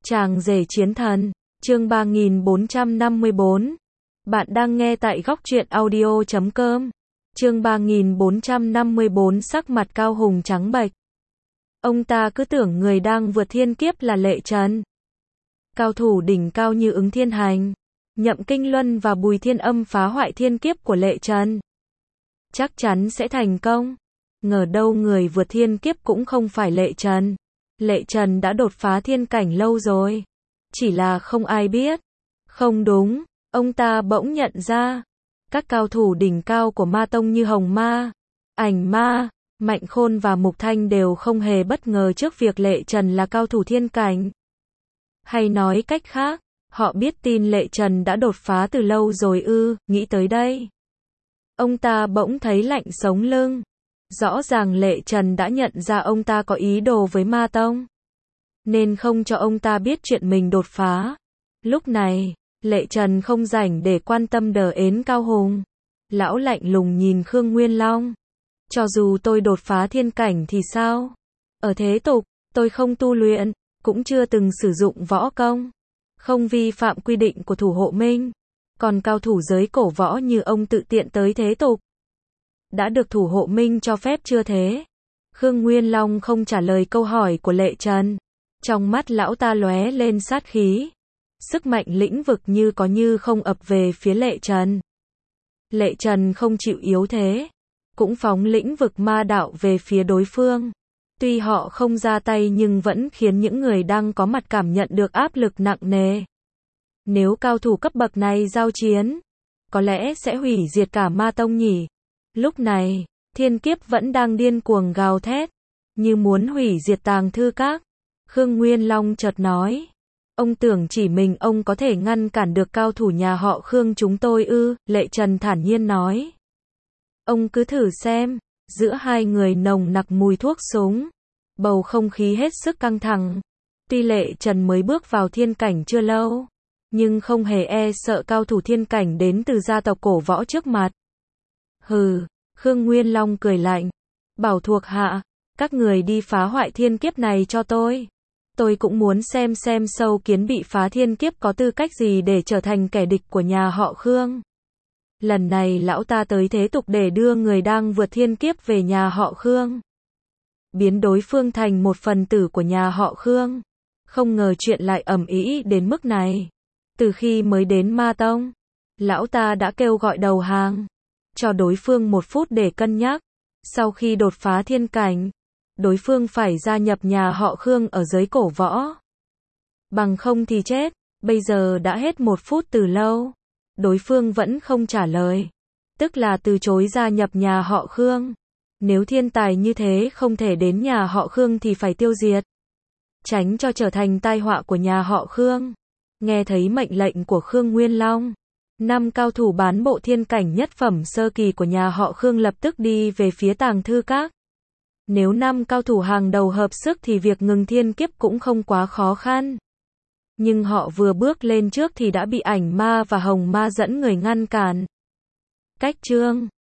Chàng rể chiến thần, chương 3454. Bạn đang nghe tại góc truyện audio.com. Chương 3454 sắc mặt Cao Hùng trắng bệch. Ông ta cứ tưởng người đang vượt thiên kiếp là Lệ Trần. Cao thủ đỉnh cao như Ứng Thiên Hành, Nhậm Kinh Luân và Bùi Thiên Âm phá hoại thiên kiếp của Lệ Trần. Chắc chắn sẽ thành công. Ngờ đâu người vượt thiên kiếp cũng không phải Lệ Trần. Lệ Trần đã đột phá thiên cảnh lâu rồi. Chỉ là không ai biết. Không đúng, ông ta bỗng nhận ra. Các cao thủ đỉnh cao của Ma Tông như Hồng Ma, Ảnh Ma, Mạnh Khôn và Mục Thanh đều không hề bất ngờ trước việc Lệ Trần là cao thủ thiên cảnh. Hay nói cách khác, họ biết tin Lệ Trần đã đột phá từ lâu rồi ư. Nghĩ tới đây, ông ta bỗng thấy lạnh sống lưng. Rõ ràng Lệ Trần đã nhận ra ông ta có ý đồ với Ma Tông, nên không cho ông ta biết chuyện mình đột phá. Lúc này, Lệ Trần không rảnh để quan tâm đờ ến Cao Hùng. Lão lạnh lùng nhìn Khương Nguyên Long. Cho dù tôi đột phá thiên cảnh thì sao? Ở thế tục, tôi không tu luyện, cũng chưa từng sử dụng võ công, không vi phạm quy định của thủ hộ minh. Còn cao thủ giới cổ võ như ông tự tiện tới thế tục, đã được thủ hộ minh cho phép chưa thế? Khương Nguyên Long không trả lời câu hỏi của Lệ Trần. Trong mắt lão ta lóe lên sát khí. Sức mạnh lĩnh vực như có như không ập về phía Lệ Trần. Lệ Trần không chịu yếu thế, cũng phóng lĩnh vực ma đạo về phía đối phương. Tuy họ không ra tay nhưng vẫn khiến những người đang có mặt cảm nhận được áp lực nặng nề. Nếu cao thủ cấp bậc này giao chiến, có lẽ sẽ hủy diệt cả Ma Tông nhỉ? Lúc này, thiên kiếp vẫn đang điên cuồng gào thét, như muốn hủy diệt Tàng Thư Các. Khương Nguyên Long chợt nói, ông tưởng chỉ mình ông có thể ngăn cản được cao thủ nhà họ Khương chúng tôi ư? Lệ Trần thản nhiên nói. Ông cứ thử xem. Giữa hai người nồng nặc mùi thuốc súng, bầu không khí hết sức căng thẳng. Tuy Lệ Trần mới bước vào thiên cảnh chưa lâu, nhưng không hề e sợ cao thủ thiên cảnh đến từ gia tộc cổ võ trước mặt. Hừ, Khương Nguyên Long cười lạnh, bảo thuộc hạ, các người đi phá hoại thiên kiếp này cho tôi. Tôi cũng muốn xem sâu kiến bị phá thiên kiếp có tư cách gì để trở thành kẻ địch của nhà họ Khương. Lần này lão ta tới thế tục để đưa người đang vượt thiên kiếp về nhà họ Khương, biến đối phương thành một phần tử của nhà họ Khương. Không ngờ chuyện lại ầm ĩ đến mức này. Từ khi mới đến Ma Tông, lão ta đã kêu gọi đầu hàng, cho đối phương 1 phút để cân nhắc. Sau khi đột phá thiên cảnh, đối phương phải gia nhập nhà họ Khương ở giới cổ võ. Bằng không thì chết. Bây giờ đã hết 1 phút từ lâu. Đối phương vẫn không trả lời, tức là từ chối gia nhập nhà họ Khương. Nếu thiên tài như thế không thể đến nhà họ Khương thì phải tiêu diệt, tránh cho trở thành tai họa của nhà họ Khương. Nghe thấy mệnh lệnh của Khương Nguyên Long, 5 cao thủ bán bộ thiên cảnh nhất phẩm sơ kỳ của nhà họ Khương lập tức đi về phía Tàng Thư Các. Nếu 5 cao thủ hàng đầu hợp sức thì việc ngừng thiên kiếp cũng không quá khó khăn. Nhưng họ vừa bước lên trước thì đã bị Ảnh Ma và Hồng Ma dẫn người ngăn cản. Cách chương